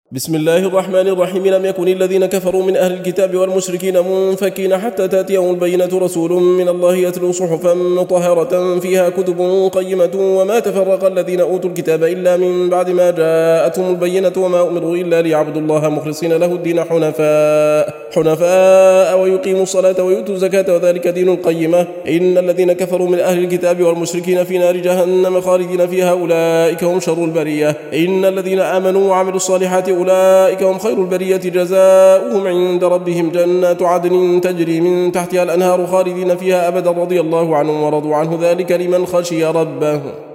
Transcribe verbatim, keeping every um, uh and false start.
بسم الله الرحمن الرحيم. لم يكن الذين كفروا من أهل الكتاب والمشركين منفكين حتى تأتيهم البينة. رسول من الله يتلو صحفا مطهرة فيها كتب قيمة وما تفرق الذين أوتوا الكتاب إلا من بعد ما جاءتهم البينة وما أمروا إلا ليعبدوا الله مخلصين له الدين حنفاء حنفاء ويقيموا الصلاة ويؤتوا الزكاة وذلك دين القيمة. إن الذين كفروا من أهل الكتاب والمشركين في نار جهنم خالدين فيها أولئك هم شر البرية. إن الذين آمنوا وعملوا الصالحات أولئك هم خير البرية جزاؤهم عند ربهم جنات عدن تجري من تحتها الأنهار خالدين فيها أبدا رضي الله عنهم ورضوا عنه ذلك لمن خشي ربه.